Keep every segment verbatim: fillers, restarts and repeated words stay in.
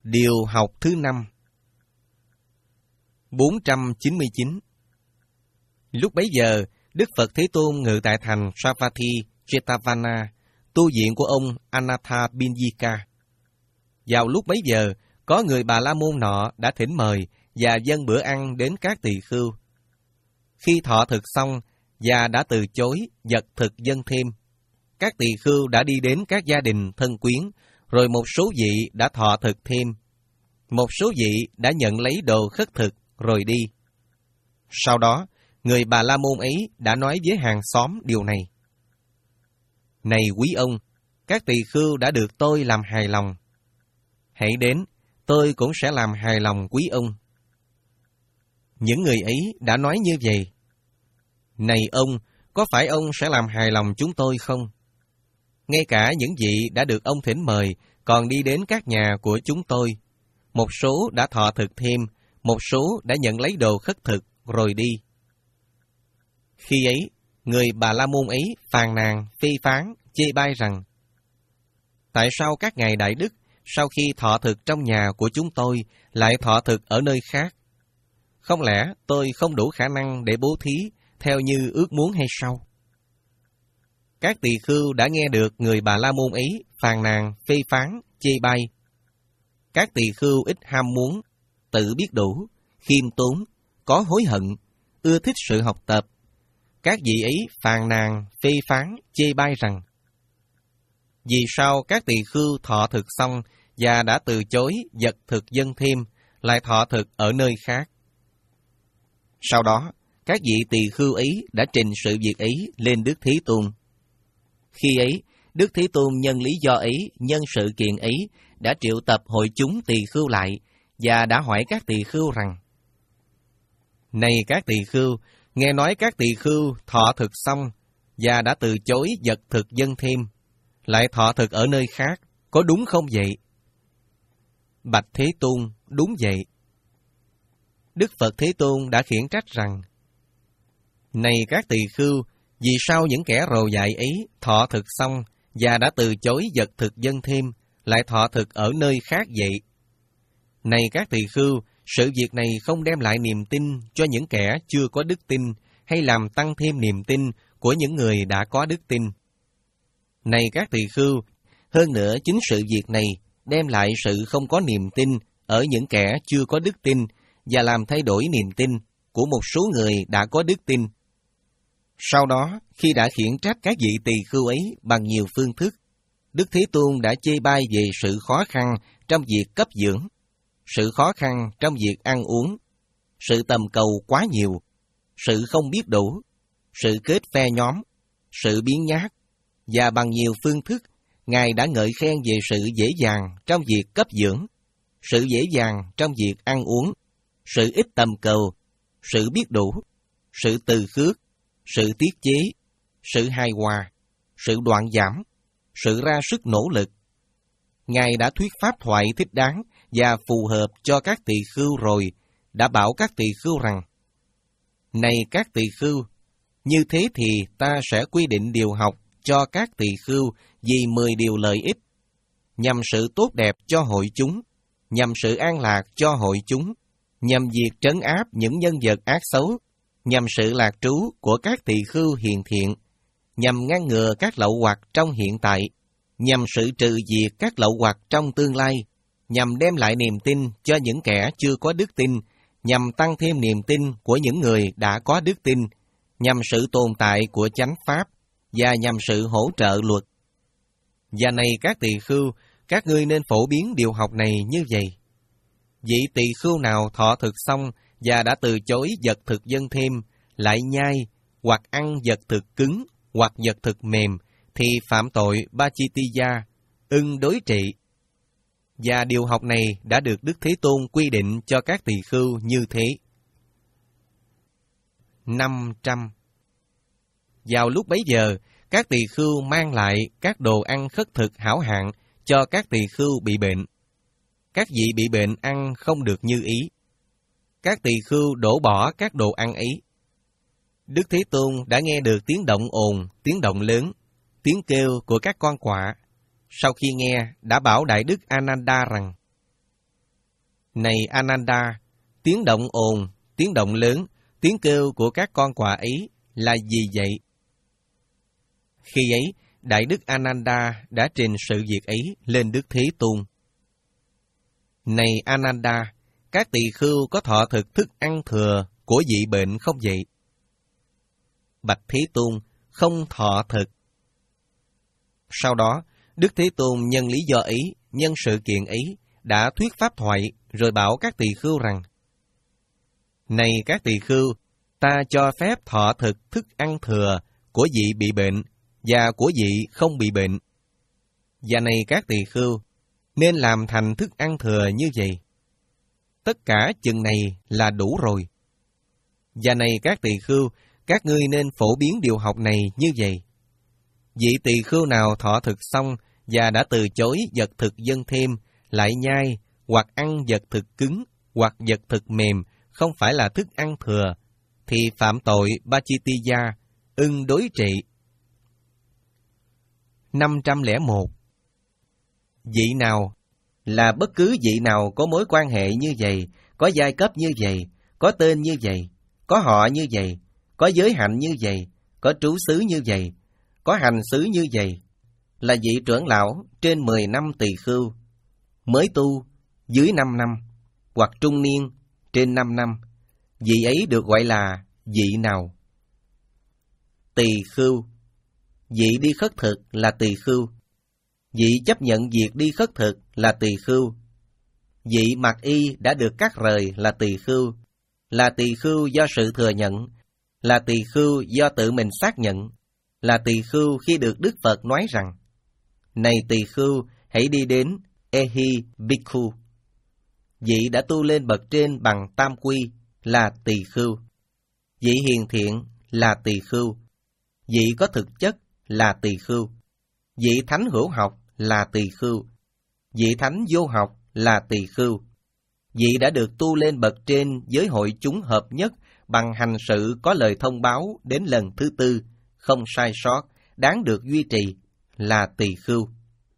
Điều học thứ năm. bốn trăm chín mươi chín. Lúc bấy giờ, Đức Phật Thế Tôn ngự tại thành Savatthi, Jetavana, tu viện của ông Anathapindika. Vào lúc bấy giờ, có người Bà La Môn nọ đã thỉnh mời và dâng bữa ăn đến các tỳ khưu. Khi thọ thực xong và đã từ chối vật thực dâng thêm, các tỳ khưu đã đi đến các gia đình thân quyến, rồi một số vị đã thọ thực thêm. Một số vị đã nhận lấy đồ khất thực rồi đi. Sau đó, người Bà La Môn ấy đã nói với hàng xóm điều này: Này quý ông, các tỳ khưu đã được tôi làm hài lòng. Hãy đến, tôi cũng sẽ làm hài lòng quý ông. Những người ấy đã nói như vậy: Này ông, có phải ông sẽ làm hài lòng chúng tôi không? Ngay cả những vị đã được ông thỉnh mời còn đi đến các nhà của chúng tôi. Một số đã thọ thực thêm, một số đã nhận lấy đồ khất thực rồi đi. Khi ấy, người Bà La Môn ấy phàn nàn, phê phán, chê bai rằng: Tại sao các ngài đại đức sau khi thọ thực trong nhà của chúng tôi lại thọ thực ở nơi khác? Không lẽ tôi không đủ khả năng để bố thí theo như ước muốn hay sao? Các tỳ khưu đã nghe được người Bà La Môn ấy phàn nàn, phê phán, chê bai. Các tỳ khưu ít ham muốn, tự biết đủ, khiêm tốn, có hối hận, ưa thích sự học tập. Các vị ấy phàn nàn, phê phán, chê bai rằng: Vì sao các tỳ khưu thọ thực xong và đã từ chối vật thực dâng thêm, lại thọ thực ở nơi khác? Sau đó, các vị tỳ khưu ấy đã trình sự việc ấy lên Đức Thế Tôn. Khi ấy, Đức Thế Tôn nhân lý do ấy, nhân sự kiện ấy, đã triệu tập hội chúng tỳ khưu lại và đã hỏi các tỳ khưu rằng: Này các tỳ khưu, nghe nói các tỳ khưu thọ thực xong và đã từ chối vật thực dâng thêm, lại thọ thực ở nơi khác, có đúng không vậy? Bạch Thế Tôn, đúng vậy. Đức Phật Thế Tôn đã khiển trách rằng: Này các tỳ khưu, vì sao những kẻ rồ dại ấy thọ thực xong và đã từ chối vật thực dâng thêm, lại thọ thực ở nơi khác vậy? Này các tỳ khưu, sự việc này không đem lại niềm tin cho những kẻ chưa có đức tin, hay làm tăng thêm niềm tin của những người đã có đức tin. Này các tỳ khưu, hơn nữa chính sự việc này đem lại sự không có niềm tin ở những kẻ chưa có đức tin và làm thay đổi niềm tin của một số người đã có đức tin. Sau đó, khi đã khiển trách các vị tỳ khưu ấy bằng nhiều phương thức, Đức Thế Tôn đã chê bai về sự khó khăn trong việc cấp dưỡng, sự khó khăn trong việc ăn uống, sự tầm cầu quá nhiều, sự không biết đủ, sự kết phe nhóm, sự biến nhát, và bằng nhiều phương thức, Ngài đã ngợi khen về sự dễ dàng trong việc cấp dưỡng, sự dễ dàng trong việc ăn uống, sự ít tầm cầu, sự biết đủ, sự từ khước, sự tiết chế, sự hài hòa, sự đoạn giảm, sự ra sức nỗ lực. Ngài đã thuyết pháp thoại thích đáng và phù hợp cho các tỳ khưu rồi, đã bảo các tỳ khưu rằng: Này các tỳ khưu, như thế thì ta sẽ quy định điều học cho các tỳ khưu vì mười điều lợi ích, nhằm sự tốt đẹp cho hội chúng, nhằm sự an lạc cho hội chúng, nhằm việc trấn áp những nhân vật ác xấu, nhằm sự lạc trú của các tỳ khưu hiền thiện, nhằm ngăn ngừa các lậu hoặc trong hiện tại, nhằm sự trừ diệt các lậu hoặc trong tương lai, nhằm đem lại niềm tin cho những kẻ chưa có đức tin, nhằm tăng thêm niềm tin của những người đã có đức tin, nhằm sự tồn tại của chánh pháp, và nhằm sự hỗ trợ luật. Và này các tỳ khưu, các ngươi nên phổ biến điều học này như vậy. Vị tỳ khưu nào thọ thực xong và đã từ chối vật thực dâng thêm, lại nhai, hoặc ăn vật thực cứng, hoặc vật thực mềm, thì phạm tội Pachittiya, ưng đối trị. Và điều học này đã được Đức Thế Tôn quy định cho các tỳ khưu như thế. năm trăm. Vào lúc bấy giờ, các tỳ khưu mang lại các đồ ăn khất thực hảo hạng cho các tỳ khưu bị bệnh. Các vị bị bệnh ăn không được như ý. Các tỳ khưu đổ bỏ các đồ ăn ấy. Đức Thế Tôn đã nghe được tiếng động ồn, tiếng động lớn, tiếng kêu của các con quạ. Sau khi nghe, đã bảo Đại Đức Ananda rằng: Này Ananda, tiếng động ồn, tiếng động lớn, tiếng kêu của các con quạ ấy là gì vậy? Khi ấy, Đại Đức Ananda đã trình sự việc ấy lên Đức Thế Tôn. Này Ananda, các tỳ khưu có thọ thực thức ăn thừa của vị bệnh không vậy? Bạch Thế Tôn, không thọ thực. Sau đó, Đức Thế Tôn nhân lý do ấy, nhân sự kiện ấy, đã thuyết pháp thoại, rồi bảo các tỳ khưu rằng: Này các tỳ khưu, ta cho phép thọ thực thức ăn thừa của vị bị bệnh và của vị không bị bệnh. Và này các tỳ khưu, nên làm thành thức ăn thừa như vậy. Tất cả chừng này là đủ rồi. Và này các tỳ khưu, các ngươi nên phổ biến điều học này như vậy. Vị tỳ khưu nào thọ thực xong và đã từ chối vật thực dâng thêm, lại nhai, hoặc ăn vật thực cứng, hoặc vật thực mềm, không phải là thức ăn thừa, thì phạm tội Pachittiya, ưng đối trị. năm trăm lẻ một. Vị nào là bất cứ vị nào có mối quan hệ như vậy, có giai cấp như vậy, có tên như vậy, có họ như vậy, có giới hạnh như vậy, có trú xứ như vậy, có hành xứ như vậy, là vị trưởng lão trên mười năm tỳ khưu, mới tu dưới năm năm, hoặc trung niên trên năm năm, vị ấy được gọi là vị nào? Tỳ khưu. Vị đi khất thực là tỳ khưu. Vị chấp nhận việc đi khất thực là tỳ khưu. Vị mặc y đã được cắt rời là tỳ khưu. Là tỳ khưu do sự thừa nhận. Là tỳ khưu do tự mình xác nhận. Là tỳ khưu khi được Đức Phật nói rằng: Này tỳ khưu, hãy đi đến Ehi Bhikkhu. Vị đã tu lên bậc trên bằng tam quy là tỳ khưu. Vị hiền thiện là tỳ khưu. Vị có thực chất là tỳ khưu. Vị thánh hữu học là tỳ khưu. Vị thánh vô học là tỳ khưu. Vị đã được tu lên bậc trên với hội chúng hợp nhất bằng hành sự có lời thông báo đến lần thứ tư, không sai sót, đáng được duy trì là tỳ khưu.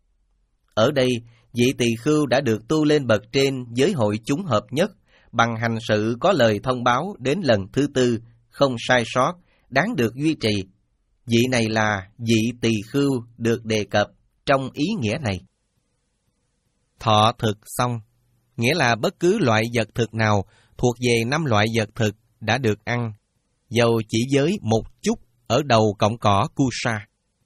Ở đây, vị tỳ khưu đã được tu lên bậc trên với hội chúng hợp nhất bằng hành sự có lời thông báo đến lần thứ tư, không sai sót, đáng được duy trì. Vị này là vị tỳ khưu được đề cập trong ý nghĩa này. Thọ thực xong, nghĩa là bất cứ loại vật thực nào thuộc về năm loại vật thực đã được ăn, dầu chỉ với một chút ở đầu cọng cỏ Kusa.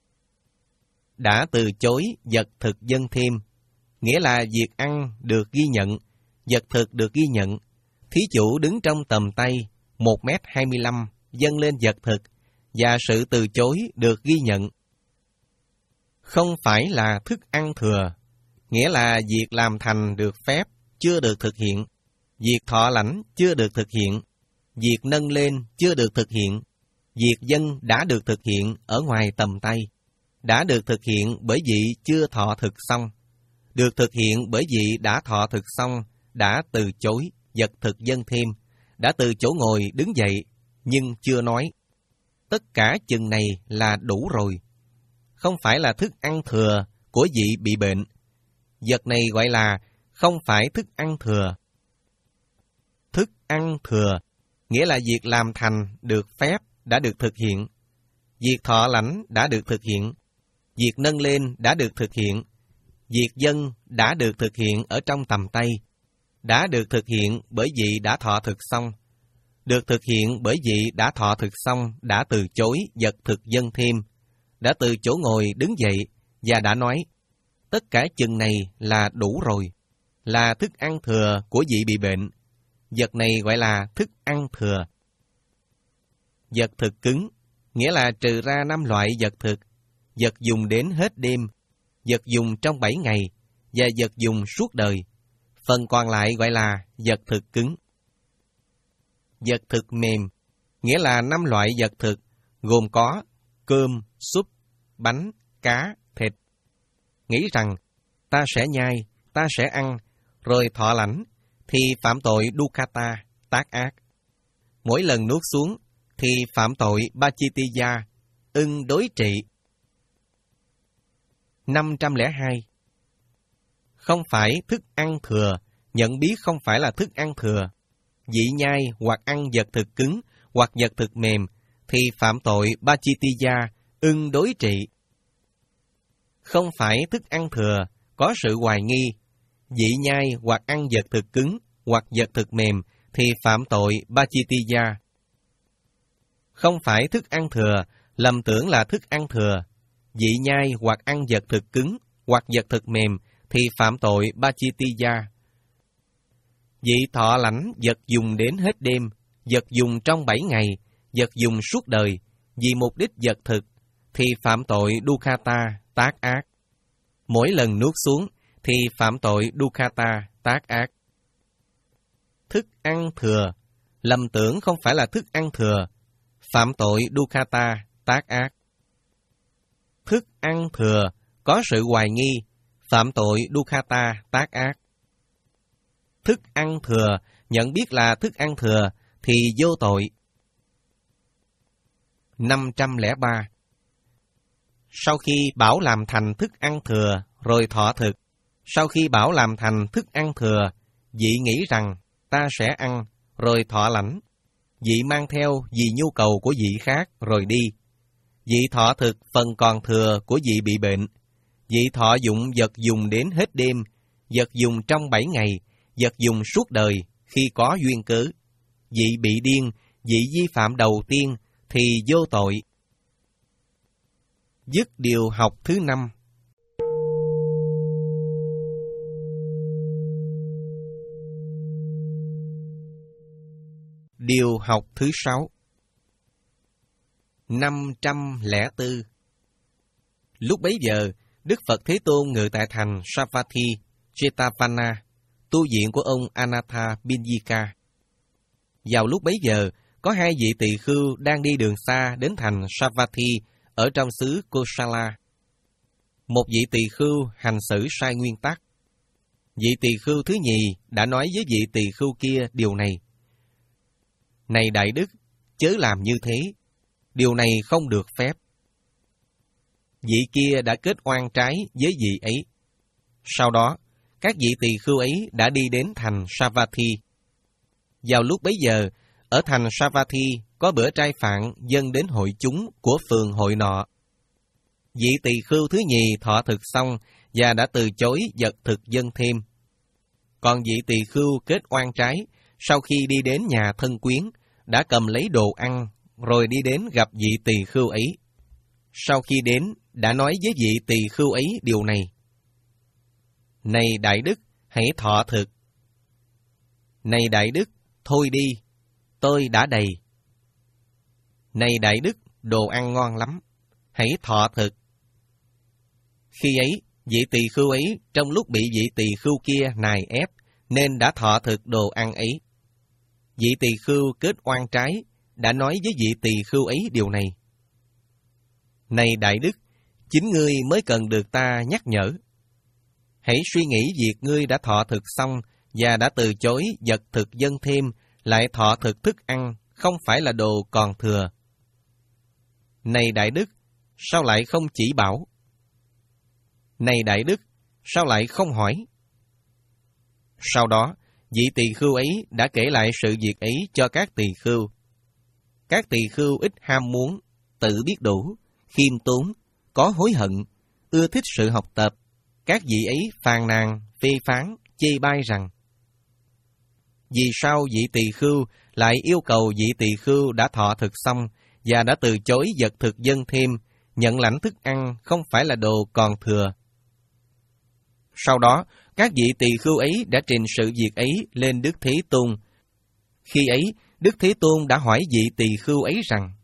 Đã từ chối vật thực dâng thêm, nghĩa là việc ăn được ghi nhận, vật thực được ghi nhận. Thí chủ đứng trong tầm tay, một mét hai mươi lăm, dâng lên vật thực, và sự từ chối được ghi nhận. Không phải là thức ăn thừa, nghĩa là việc làm thành được phép chưa được thực hiện, việc thọ lãnh chưa được thực hiện, việc nâng lên chưa được thực hiện, việc dâng đã được thực hiện ở ngoài tầm tay, đã được thực hiện bởi vị chưa thọ thực xong, được thực hiện bởi vị đã thọ thực xong, đã từ chối vật thực dâng thêm, đã từ chỗ ngồi đứng dậy nhưng chưa nói. Tất cả chừng này là đủ rồi. Không phải là thức ăn thừa của vị bị bệnh. Vật này gọi là không phải thức ăn thừa. Thức ăn thừa nghĩa là việc làm thành được phép đã được thực hiện, việc thọ lãnh đã được thực hiện, việc nâng lên đã được thực hiện, việc dâng đã được thực hiện ở trong tầm tay, đã được thực hiện bởi vị đã thọ thực xong, được thực hiện bởi vị đã thọ thực xong đã từ chối vật thực dâng thêm, đã từ chỗ ngồi đứng dậy và đã nói, tất cả chừng này là đủ rồi, là thức ăn thừa của vị bị bệnh. Vật này gọi là thức ăn thừa. Vật thực cứng, nghĩa là trừ ra năm loại vật thực, vật dùng đến hết đêm, vật dùng trong bảy ngày, và vật dùng suốt đời. Phần còn lại gọi là vật thực cứng. Vật thực mềm, nghĩa là năm loại vật thực, gồm có cơm, súp, bánh, cá, thịt. Nghĩ rằng, ta sẽ nhai, ta sẽ ăn, rồi thọ lãnh, thì phạm tội Dukkata, tác ác. Mỗi lần nuốt xuống, thì phạm tội Pachittiya, ưng đối trị. năm trăm lẻ hai. Không phải thức ăn thừa, nhận biết không phải là thức ăn thừa, dị nhai hoặc ăn vật thực cứng hoặc vật thực mềm, thì phạm tội Pachittiya, ưng đối trị. Không phải thức ăn thừa, có sự hoài nghi, dị nhai hoặc ăn vật thực cứng hoặc vật thực mềm, thì phạm tội Pachittiya. Không phải thức ăn thừa, lầm tưởng là thức ăn thừa, dị nhai hoặc ăn vật thực cứng hoặc vật thực mềm, thì phạm tội Pachittiya. Dị thọ lãnh vật dùng đến hết đêm, vật dùng trong bảy ngày, vật dùng suốt đời, vì mục đích vật thực, thì phạm tội Dukkata, tác ác. Mỗi lần nuốt xuống, thì phạm tội Dukkata, tác ác. Thức ăn thừa, lầm tưởng không phải là thức ăn thừa, phạm tội Dukkata, tác ác. Thức ăn thừa, có sự hoài nghi, phạm tội Dukkata, tác ác. Thức ăn thừa, nhận biết là thức ăn thừa, thì vô tội. năm trăm lẻ ba. Sau khi bảo làm thành thức ăn thừa, rồi thọ thực, sau khi bảo làm thành thức ăn thừa, vị nghĩ rằng ta sẽ ăn, rồi thọ lãnh. Vị mang theo vì nhu cầu của vị khác, rồi đi. Vị thọ thực phần còn thừa của vị bị bệnh. Vị thọ dụng vật dùng đến hết đêm, vật dùng trong bảy ngày, vật dùng suốt đời khi có duyên cớ. Vị bị điên, vị vi phạm đầu tiên, thì vô tội. Dứt điều học thứ năm. Điều học thứ sáu. năm trăm lẻ bốn. Lúc bấy giờ, Đức Phật Thế Tôn ngự tại thành Savatthi, Jetavana, tu viện của ông Anatha Binyika. Vào lúc bấy giờ, có hai vị tỳ khưu đang đi đường xa đến thành Savatthi ở trong xứ Kosala. Một vị tỳ khưu hành xử sai nguyên tắc. Vị tỳ khưu thứ nhì đã nói với vị tỳ khưu kia điều này: Này Đại Đức, chớ làm như thế, điều này không được phép. Vị kia đã kết oan trái với vị ấy. Sau đó, các vị tỳ khưu ấy đã đi đến thành Savatthi. Vào lúc bấy giờ, ở thành Savatthi có bữa trai phạn dâng đến hội chúng của phường hội nọ. Vị tỳ khưu thứ nhì thọ thực xong và đã từ chối vật thực dâng thêm. Còn vị tỳ khưu kết oan trái, sau khi đi đến nhà thân quyến, đã cầm lấy đồ ăn, rồi đi đến gặp vị tỳ khưu ấy. Sau khi đến, đã nói với vị tỳ khưu ấy điều này: Này Đại Đức, hãy thọ thực. Này Đại Đức, thôi đi, tôi đã đầy. Này Đại Đức, đồ ăn ngon lắm, hãy thọ thực. Khi ấy, vị tỳ khưu ấy trong lúc bị vị tỳ khưu kia nài ép, nên đã thọ thực đồ ăn ấy. Vị tỳ khưu kết oan trái, đã nói với vị tỳ khưu ấy điều này: Này Đại Đức, chính ngươi mới cần được ta nhắc nhở. Hãy suy nghĩ việc ngươi đã thọ thực xong và đã từ chối vật thực dâng thêm, lại thọ thực thức ăn, không phải là đồ còn thừa. Này Đại Đức, sao lại không chỉ bảo? Này Đại Đức, sao lại không hỏi? Sau đó, vị tỳ khưu ấy đã kể lại sự việc ấy cho các tỳ khưu. Các tỳ khưu ít ham muốn, tự biết đủ, khiêm tốn, có hối hận, ưa thích sự học tập. Các vị ấy phàn nàn, phê phán, chê bai rằng: Vì sao vị tỳ khưu lại yêu cầu vị tỳ khưu đã thọ thực xong và đã từ chối vật thực dâng thêm, nhận lãnh thức ăn không phải là đồ còn thừa? Sau đó, các vị tỳ khưu ấy đã trình sự việc ấy lên Đức Thế Tôn. Khi ấy, Đức Thế Tôn đã hỏi vị tỳ khưu ấy rằng: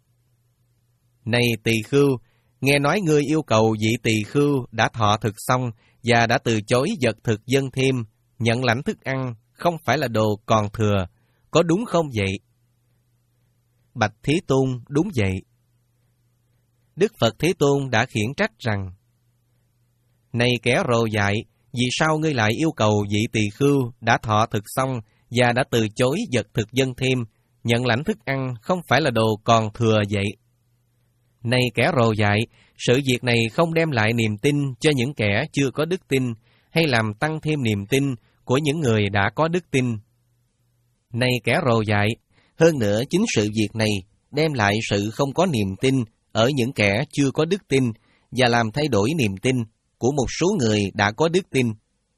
Này tỳ khưu, nghe nói ngươi yêu cầu vị tỳ khưu đã thọ thực xong và đã từ chối vật thực dâng thêm, nhận lãnh thức ăn không phải là đồ còn thừa, có đúng không vậy? Bạch Thế Tôn, đúng vậy. Đức Phật Thế Tôn đã khiển trách rằng: Này kẻ rồ dại, vì sao ngươi lại yêu cầu vị tỳ khưu đã thọ thực xong và đã từ chối vật thực dâng thêm, nhận lãnh thức ăn không phải là đồ còn thừa vậy? Này kẻ rồ dại, sự việc này không đem lại niềm tin cho những kẻ chưa có đức tin, hay làm tăng thêm niềm tin của những người đã có đức tin. Này kẻ rồ dại, hơn nữa chính sự việc này đem lại sự không có niềm tin ở những kẻ chưa có đức tin và làm thay đổi niềm tin của một số người đã có đức tin.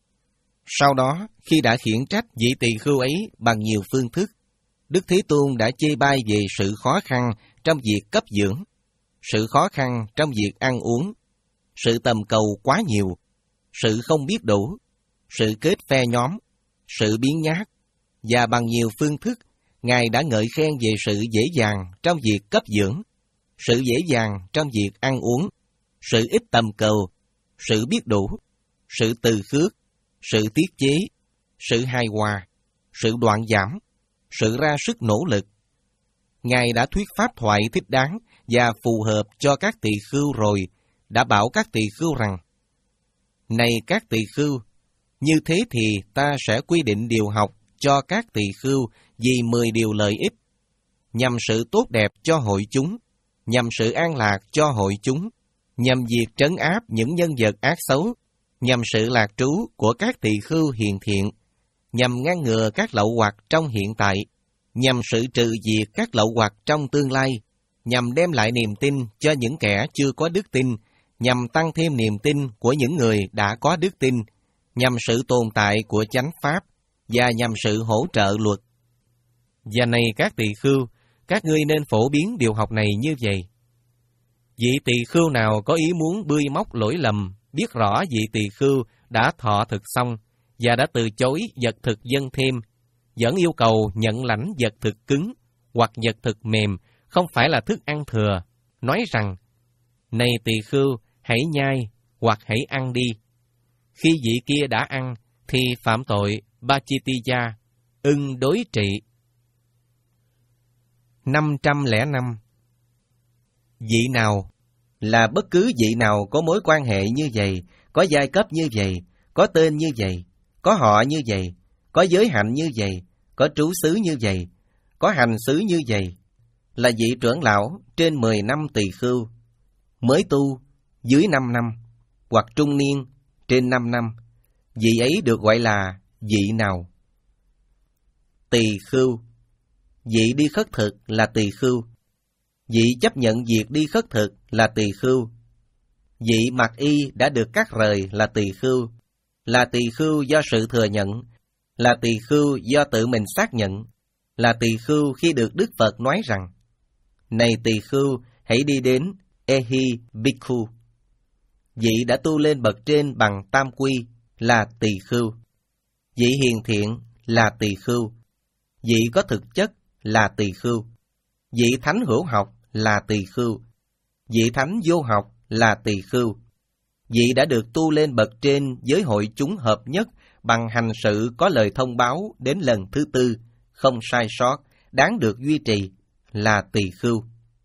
Sau đó, khi đã khiển trách vị tỳ khưu ấy bằng nhiều phương thức, Đức Thế Tôn đã chê bai về sự khó khăn trong việc cấp dưỡng, sự khó khăn trong việc ăn uống, sự tầm cầu quá nhiều, sự không biết đủ, sự kết phe nhóm, sự biếng nhác, và bằng nhiều phương thức, Ngài đã ngợi khen về sự dễ dàng trong việc cấp dưỡng, sự dễ dàng trong việc ăn uống, sự ít tầm cầu, sự biết đủ, sự từ khước, sự tiết chế, sự hài hòa, sự đoạn giảm, sự ra sức nỗ lực. Ngài đã thuyết pháp thoại thích đáng và phù hợp cho các tỳ khưu rồi, đã bảo các tỳ khưu rằng: Này các tỳ khưu, như thế thì ta sẽ quy định điều học cho các tỳ khưu vì mười điều lợi ích, nhằm sự tốt đẹp cho hội chúng, nhằm sự an lạc cho hội chúng, nhằm việc trấn áp những nhân vật ác xấu, nhằm sự lạc trú của các tỳ khưu hiền thiện, nhằm ngăn ngừa các lậu hoặc trong hiện tại, nhằm sự trừ diệt các lậu hoặc trong tương lai, nhằm đem lại niềm tin cho những kẻ chưa có đức tin, nhằm tăng thêm niềm tin của những người đã có đức tin, nhằm sự tồn tại của chánh pháp, và nhằm sự hỗ trợ luật. Và này các tỳ khưu, các ngươi nên phổ biến điều học này như vậy. Vị tỳ khưu nào có ý muốn bươi móc lỗi lầm, biết rõ vị tỳ khưu đã thọ thực xong và đã từ chối vật thực dâng thêm, vẫn yêu cầu nhận lãnh vật thực cứng hoặc vật thực mềm, không phải là thức ăn thừa, nói rằng: Này tỳ khưu, hãy nhai hoặc hãy ăn đi. Khi vị kia đã ăn, thì phạm tội Bachitiya, ưng đối trị. năm trăm lẻ năm. Vị nào là bất cứ vị nào có mối quan hệ như vậy, có giai cấp như vậy, có tên như vậy, có họ như vậy, có giới hạnh như vậy, có trú xứ như vậy, có hành xứ như vậy, là vị trưởng lão trên mười năm tỳ khưu, mới tu dưới năm năm, hoặc trung niên trên năm năm, vị ấy được gọi là vị nào? Tỳ khưu. Vị đi khất thực là tỳ khưu. Vị chấp nhận việc đi khất thực là tỳ khưu. Vị mặc y đã được cắt rời là tỳ khưu, là tỳ khưu do sự thừa nhận, là tỳ khưu do tự mình xác nhận, là tỳ khưu khi được Đức Phật nói rằng: Này tỳ khưu, hãy đi đến Ehi Bhikkhu. Vị đã tu lên bậc trên bằng tam quy là tỳ khưu. Vị hiền thiện là tỳ khưu. Vị có thực chất là tỳ khưu. Vị thánh hữu học là tỳ khưu. Vị thánh vô học là tỳ khưu. Vị đã được tu lên bậc trên với hội chúng hợp nhất bằng hành sự có lời thông báo đến lần thứ tư, không sai sót, đáng được duy trì là tỳ khưu.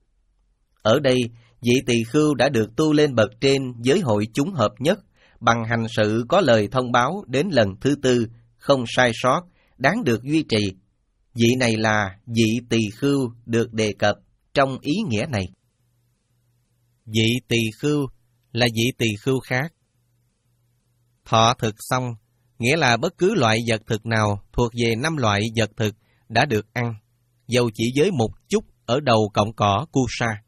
Ở đây, vị tỳ khưu đã được tu lên bậc trên với hội chúng hợp nhất bằng hành sự có lời thông báo đến lần thứ tư, không sai sót, đáng được duy trì. Vị này là vị tỳ khưu được đề cập trong ý nghĩa này. Vị tỳ khưu là vị tỳ khưu khác. Thọ thực xong, nghĩa là bất cứ loại vật thực nào thuộc về năm loại vật thực đã được ăn, dầu chỉ với một chút ở đầu cọng cỏ Kusa.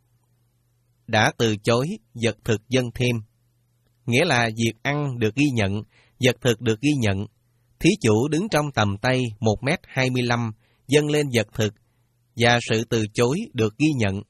Đã từ chối vật thực dâng thêm, nghĩa là việc ăn được ghi nhận, vật thực được ghi nhận. Thí chủ đứng trong tầm tay một mét hai mươi lăm, dâng lên vật thực, và sự từ chối được ghi nhận.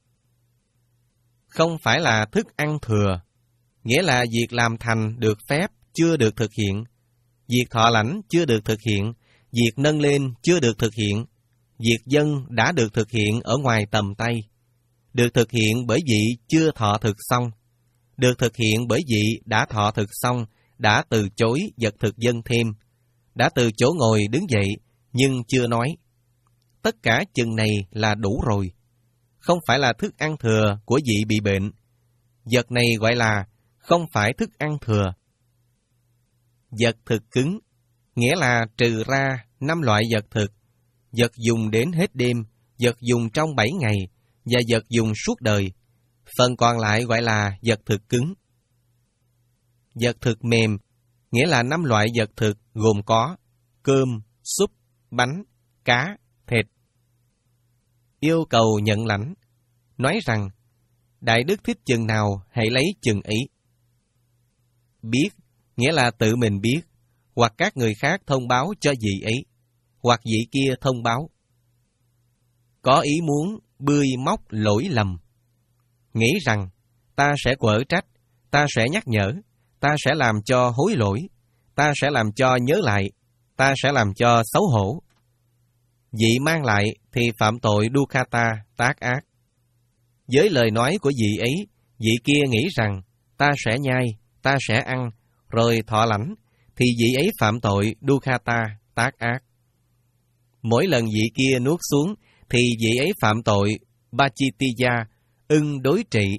Không phải là thức ăn thừa, nghĩa là việc làm thành được phép chưa được thực hiện, việc thọ lãnh chưa được thực hiện, việc nâng lên chưa được thực hiện, việc dâng đã được thực hiện ở ngoài tầm tay, được thực hiện bởi vị chưa thọ thực xong, được thực hiện bởi vị đã thọ thực xong, đã từ chối vật thực dâng thêm, đã từ chỗ ngồi đứng dậy nhưng chưa nói. Tất cả chừng này là đủ rồi, không phải là thức ăn thừa của vị bị bệnh. Vật này gọi là không phải thức ăn thừa. Vật thực cứng, nghĩa là trừ ra năm loại vật thực, vật dùng đến hết đêm, vật dùng trong bảy ngày, và vật dùng suốt đời. Phần còn lại gọi là vật thực cứng. Vật thực mềm, nghĩa là năm loại vật thực gồm có cơm, súp, bánh, cá, thịt. Yêu cầu nhận lãnh, nói rằng Đại Đức thích chừng nào hãy lấy chừng ấy. Biết, nghĩa là tự mình biết, hoặc các người khác thông báo cho vị ấy, hoặc vị kia thông báo. Có ý muốn bươi móc lỗi lầm, nghĩ rằng ta sẽ quở trách, ta sẽ nhắc nhở, ta sẽ làm cho hối lỗi, ta sẽ làm cho nhớ lại, ta sẽ làm cho xấu hổ. Vị mang lại thì phạm tội Dukkata, tác ác. Với lời nói của vị ấy, vị kia nghĩ rằng ta sẽ nhai, ta sẽ ăn, rồi thọ lãnh, thì vị ấy phạm tội Dukkata, tác ác. Mỗi lần vị kia nuốt xuống, thì vị ấy phạm tội Pachittiya, ưng đối trị.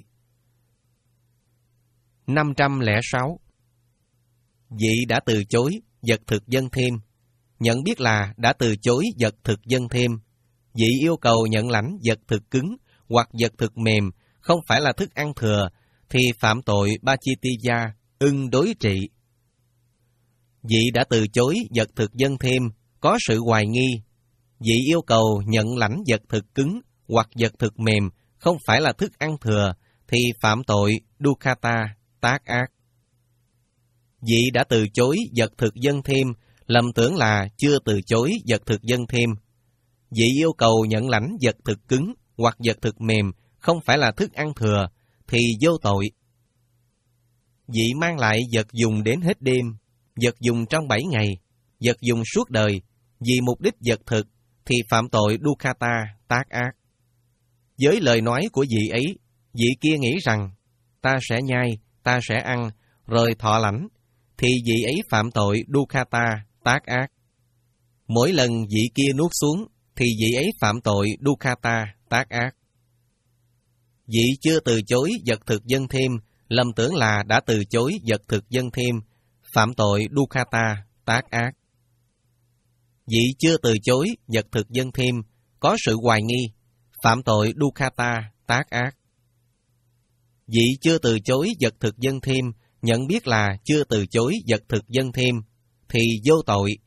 năm trăm lẻ sáu. Vị đã từ chối vật thực dân thêm, nhận biết là đã từ chối vật thực dân thêm. Vị yêu cầu nhận lãnh vật thực cứng hoặc vật thực mềm, không phải là thức ăn thừa, thì phạm tội Pachittiya, ưng đối trị. Vị đã từ chối vật thực dân thêm, có sự hoài nghi. Vị yêu cầu nhận lãnh vật thực cứng hoặc vật thực mềm, không phải là thức ăn thừa, thì phạm tội Dukkata, tác ác. Vị đã từ chối vật thực dân thêm, lầm tưởng là chưa từ chối vật thực dân thêm. Vị yêu cầu nhận lãnh vật thực cứng hoặc vật thực mềm, không phải là thức ăn thừa, thì vô tội. Vị mang lại vật dùng đến hết đêm, vật dùng trong bảy ngày, vật dùng suốt đời, vì mục đích vật thực, thì phạm tội Dukkata, tác ác. Với lời nói của vị ấy, vị kia nghĩ rằng ta sẽ nhai, ta sẽ ăn, rồi thọ lãnh, thì vị ấy phạm tội Dukkata, tác ác. Mỗi lần vị kia nuốt xuống, thì vị ấy phạm tội Dukkata, tác ác. Vị chưa từ chối vật thực dân thêm, lầm tưởng là đã từ chối vật thực dân thêm, phạm tội Dukkata, tác ác. Vị chưa từ chối vật thực dân thêm, có sự hoài nghi, phạm tội Dukkata, tác ác. Vị chưa từ chối vật thực dân thêm, nhận biết là chưa từ chối vật thực dân thêm, thì vô tội.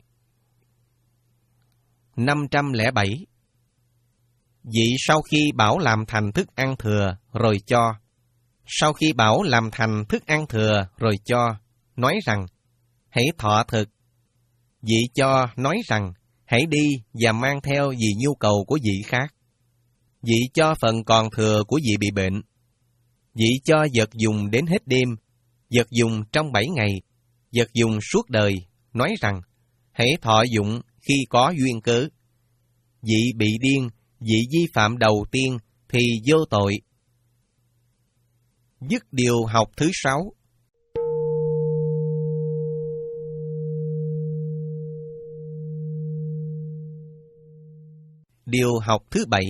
năm trăm lẻ bảy. Vị sau khi bảo làm thành thức ăn thừa, rồi cho. Sau khi bảo làm thành thức ăn thừa, rồi cho, nói rằng, hãy thọ thực. Vị cho nói rằng, hãy đi và mang theo vì nhu cầu của vị khác. Vị cho phần còn thừa của vị bị bệnh. Vị cho vật dùng đến hết đêm, vật dùng trong bảy ngày, vật dùng suốt đời, nói rằng, hãy thọ dụng khi có duyên cớ. Vị bị điên, vị vi phạm đầu tiên, thì vô tội. Dứt điều học thứ sáu. Điều học thứ bảy.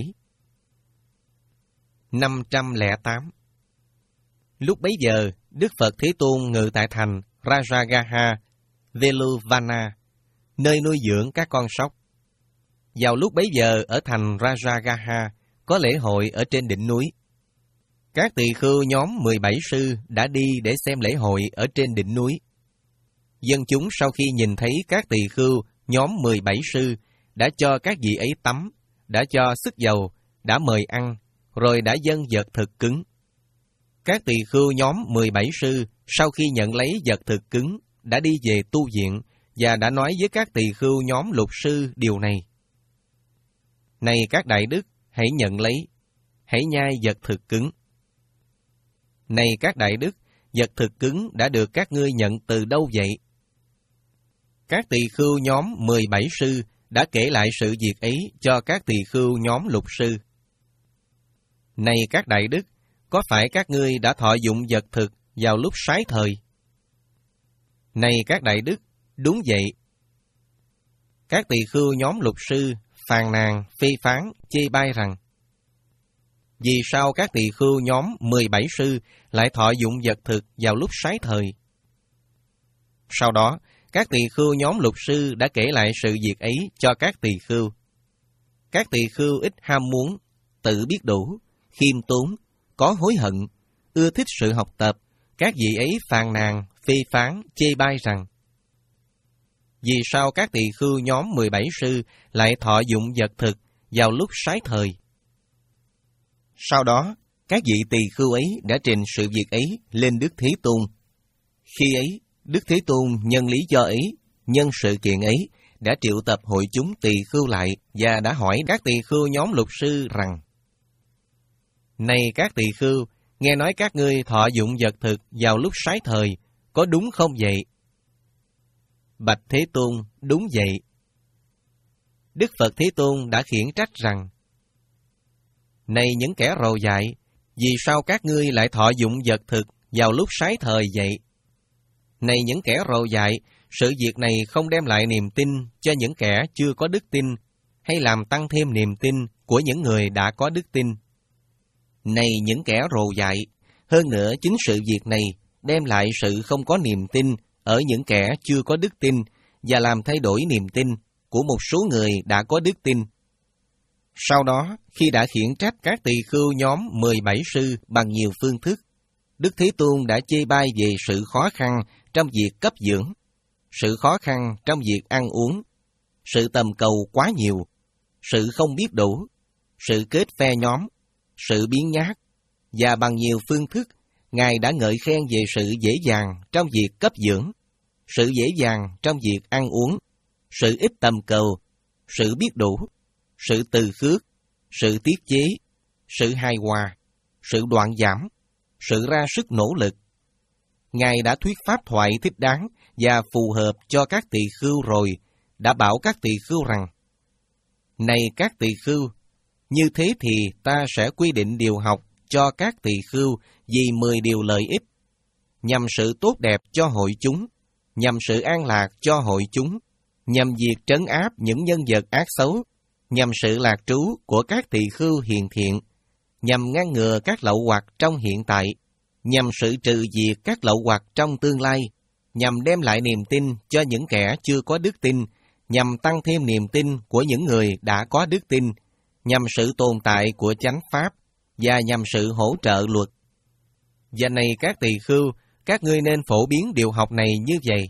năm trăm lẻ tám. Lúc bấy giờ, Đức Phật Thế Tôn ngự tại thành Rajagaha, Veluvana, nơi nuôi dưỡng các con sóc. Vào lúc bấy giờ ở thành Rajagaha, có lễ hội ở trên đỉnh núi. Các tỳ khưu nhóm mười bảy sư đã đi để xem lễ hội ở trên đỉnh núi. Dân chúng sau khi nhìn thấy các tỳ khưu nhóm mười bảy sư đã cho các vị ấy tắm, đã cho sức dầu, đã mời ăn, rồi đã dâng vật thực cứng. Các tỳ khưu nhóm mười bảy sư sau khi nhận lấy vật thực cứng đã đi về tu viện và đã nói với các tỳ khưu nhóm lục sư điều này. Này các đại đức, hãy nhận lấy, hãy nhai vật thực cứng. Này các đại đức, vật thực cứng đã được các ngươi nhận từ đâu vậy? Các tỳ khưu nhóm mười bảy sư đã kể lại sự việc ấy cho các tỳ khưu nhóm lục sư. Này các đại đức, có phải các ngươi đã thọ dụng vật thực vào lúc sái thời? Này các đại đức, đúng vậy. Các tỳ khưu nhóm lục sư phàn nàn, phê phán, chê bai rằng, vì sao các tỳ khưu nhóm mười bảy sư lại thọ dụng vật thực vào lúc sái thời? Sau đó, các tỳ khưu nhóm lục sư đã kể lại sự việc ấy cho các tỳ khưu. Các tỳ khưu ít ham muốn, tự biết đủ, khiêm tốn, có hối hận, ưa thích sự học tập, các vị ấy phàn nàn, phê phán, chê bai rằng, vì sao các tỳ khưu nhóm mười bảy sư lại thọ dụng vật thực vào lúc sái thời? Sau đó, các vị tỳ khưu ấy đã trình sự việc ấy lên Đức Thế Tôn. Khi ấy, Đức Thế Tôn nhân lý do ấy, nhân sự kiện ấy, đã triệu tập hội chúng tỳ khưu lại và đã hỏi các tỳ khưu nhóm lục sư rằng: Này các tỳ khưu, nghe nói các ngươi thọ dụng vật thực vào lúc sái thời, có đúng không vậy? Bạch Thế Tôn, đúng vậy. Đức Phật Thế Tôn đã khiển trách rằng: Này những kẻ rầu dại, vì sao các ngươi lại thọ dụng vật thực vào lúc sái thời vậy? Này những kẻ rầu dại, sự việc này không đem lại niềm tin cho những kẻ chưa có đức tin, hay làm tăng thêm niềm tin của những người đã có đức tin. Này những kẻ rầu dại, hơn nữa chính sự việc này đem lại sự không có niềm tin ở những kẻ chưa có đức tin và làm thay đổi niềm tin của một số người đã có đức tin. Sau đó, khi đã khiển trách các tỳ khưu nhóm mười bảy sư bằng nhiều phương thức, Đức Thế Tôn đã chê bai về sự khó khăn trong việc cấp dưỡng, sự khó khăn trong việc ăn uống, sự tầm cầu quá nhiều, sự không biết đủ, sự kết phe nhóm, sự biến nhát, và bằng nhiều phương thức, Ngài đã ngợi khen về sự dễ dàng trong việc cấp dưỡng, sự dễ dàng trong việc ăn uống, sự ít tầm cầu, sự biết đủ, sự từ khước, sự tiết chế, sự hài hòa, sự đoạn giảm, sự ra sức nỗ lực. Ngài đã thuyết pháp thoại thích đáng và phù hợp cho các tỳ khưu rồi, đã bảo các tỳ khưu rằng: Này các tỳ khưu, như thế thì ta sẽ quy định điều học cho các tỳ khưu vì mười điều lợi ích, nhằm sự tốt đẹp cho hội chúng, nhằm sự an lạc cho hội chúng, nhằm việc trấn áp những nhân vật ác xấu, nhằm sự lạc trú của các tỳ khưu hiền thiện, nhằm ngăn ngừa các lậu hoặc trong hiện tại, nhằm sự trừ diệt các lậu hoặc trong tương lai, nhằm đem lại niềm tin cho những kẻ chưa có đức tin, nhằm tăng thêm niềm tin của những người đã có đức tin, nhằm sự tồn tại của chánh pháp, và nhằm sự hỗ trợ luật. Và này các tỳ khưu, các ngươi nên phổ biến điều học này như vậy.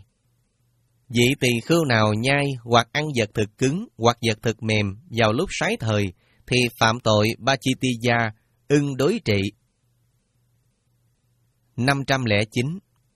Vị tỳ khưu nào nhai hoặc ăn vật thực cứng hoặc vật thực mềm vào lúc sái thời, thì phạm tội Pachittiya, ưng đối trị. năm trăm lẻ chín.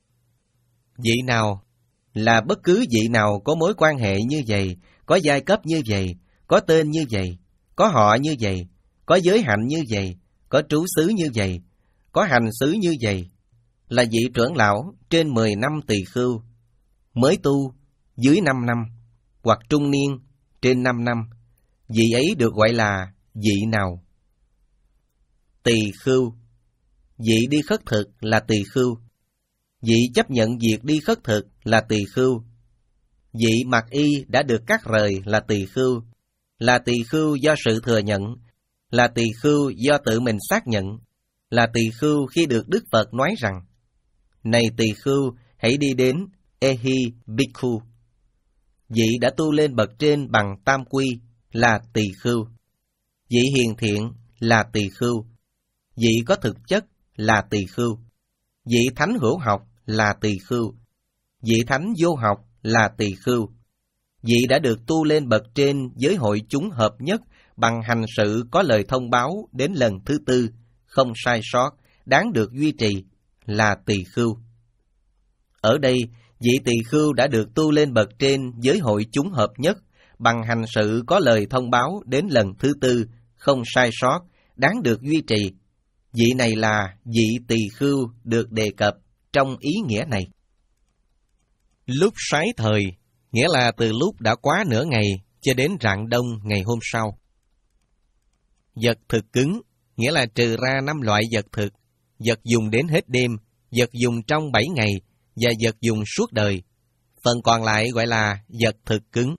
Vị nào là bất cứ vị nào có mối quan hệ như vậy, có giai cấp như vậy, có tên như vậy, có họ như vậy, có giới hạnh như vậy, có trú xứ như vậy, có hành xứ như vậy, là vị trưởng lão trên mười năm tỳ khưu, mới tu dưới năm năm, hoặc trung niên trên năm năm, vị ấy được gọi là vị nào? Tỳ khưu. Vị đi khất thực là tỳ khưu. Vị chấp nhận việc đi khất thực là tỳ khưu. Vị mặc y đã được cắt rời là tỳ khưu, là tỳ khưu do sự thừa nhận, là tỳ khưu do tự mình xác nhận, là tỳ khưu khi được Đức Phật nói rằng: Này tỳ khưu, hãy đi đến Ehi Bhikkhu. Vị đã tu lên bậc trên bằng tam quy là tỳ khưu. Vị hiền thiện là tỳ khưu. Vị có thực chất là tỳ khưu. Vị thánh hữu học là tỳ khưu. Vị thánh vô học là tỳ khưu. Vị đã được tu lên bậc trên với hội chúng hợp nhất bằng hành sự có lời thông báo đến lần thứ tư, không sai sót, đáng được duy trì là tỳ khưu. Ở đây, vị tỳ khưu đã được tu lên bậc trên với hội chúng hợp nhất bằng hành sự có lời thông báo đến lần thứ tư, không sai sót, đáng được duy trì. Vị này là vị tỳ khưu được đề cập trong ý nghĩa này. Lúc sái thời, nghĩa là từ lúc đã quá nửa ngày cho đến rạng đông ngày hôm sau. Vật thực cứng, nghĩa là trừ ra năm loại vật thực, vật dùng đến hết đêm, vật dùng trong bảy ngày, và vật dùng suốt đời. Phần còn lại gọi là vật thực cứng.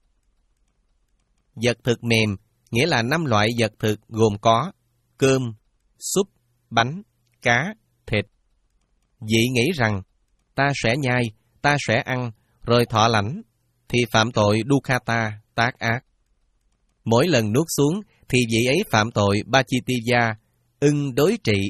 Vật thực mềm, nghĩa là năm loại vật thực gồm có cơm, súp, bánh, cá, thịt. Vị nghĩ rằng, ta sẽ nhai, ta sẽ ăn, rồi thọ lãnh, thì phạm tội Dukkata, tác ác. Mỗi lần nuốt xuống, thì vị ấy phạm tội Pachittiya, ưng đối trị.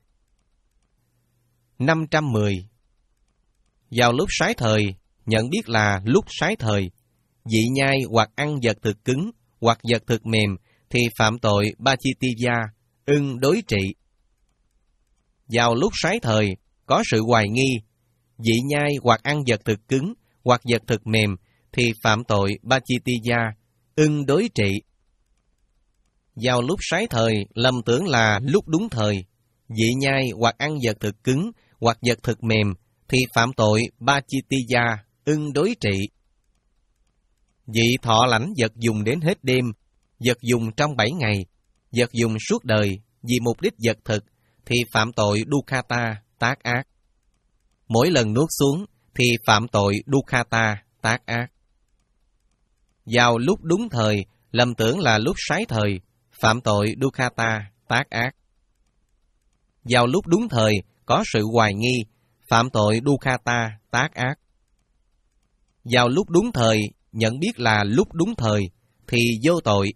năm trăm mười. Vào lúc sái thời, nhận biết là lúc sái thời, dị nhai hoặc ăn vật thực cứng, hoặc vật thực mềm, thì phạm tội Pachittiya, ưng đối trị. Vào lúc sái thời, có sự hoài nghi, dị nhai hoặc ăn vật thực cứng, hoặc vật thực mềm, thì phạm tội Pachittiya, ưng đối trị. Vào lúc sái thời, lầm tưởng là lúc đúng thời, dị nhai hoặc ăn vật thực cứng, hoặc vật thực mềm, thì phạm tội Pachittiya, ưng đối trị. Vị thọ lãnh vật dùng đến hết đêm, vật dùng trong bảy ngày, vật dùng suốt đời, vì mục đích vật thực, thì phạm tội Dukkata, tác ác. Mỗi lần nuốt xuống, thì phạm tội Dukkata, tác ác. Vào lúc đúng thời, lầm tưởng là lúc sái thời, phạm tội Dukkata, tác ác. Vào lúc đúng thời, có sự hoài nghi, phạm tội Dukkata, tác ác. Vào lúc đúng thời, nhận biết là lúc đúng thời, thì vô tội.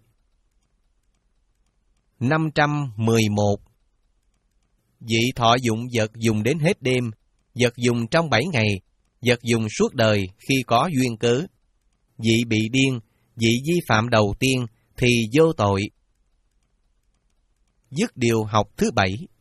năm trăm mười một. Vị thọ dụng vật dùng đến hết đêm, vật dùng trong bảy ngày, vật dùng suốt đời khi có duyên cớ. Vị bị điên, vị vi phạm đầu tiên, thì vô tội. Dứt điều học thứ bảy.